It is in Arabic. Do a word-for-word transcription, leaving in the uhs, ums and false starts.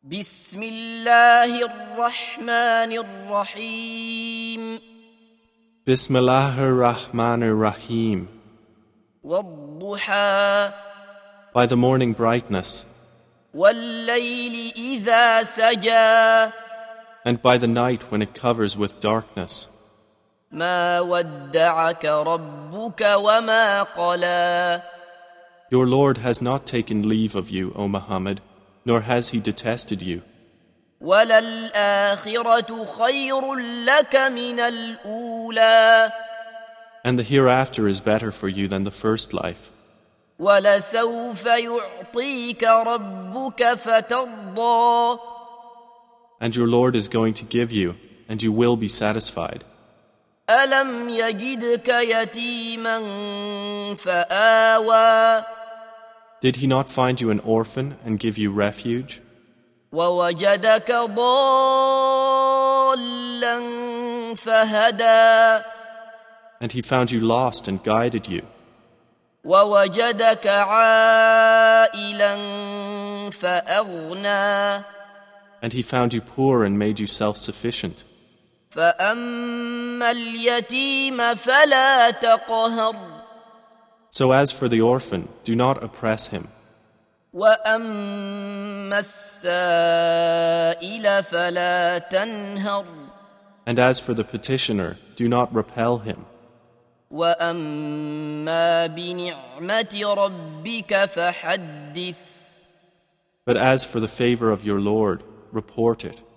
بسم الله الرحمن الرحيم Bismillahir Rahmanir Rahim. والضحى By the morning brightness, والليل إذا سجى and by the night when it covers with darkness. ما ودعك ربك وما قلى Your Lord has not taken leave of you, O Muhammad, nor has he detested you. وللآخرة خير لك من الأولى And the hereafter is better for you than the first life. ولسوف يعطيك ربك فترضى And your Lord is going to give you, and you will be satisfied. ألم يجدك يتيما فآوى Did he not find you an orphan and give you refuge? ووجدك ضالا فهدى And he found you lost and guided you. ووجدك عائلا فأغنى And he found you poor and made you self-sufficient. فأما اليتيم فلا تقهر So as for the orphan, do not oppress him. وأما السائل فلا تنهر And as for the petitioner, do not repel him. وأما بنعمة ربك فحدث But as for the favor of your Lord, report it.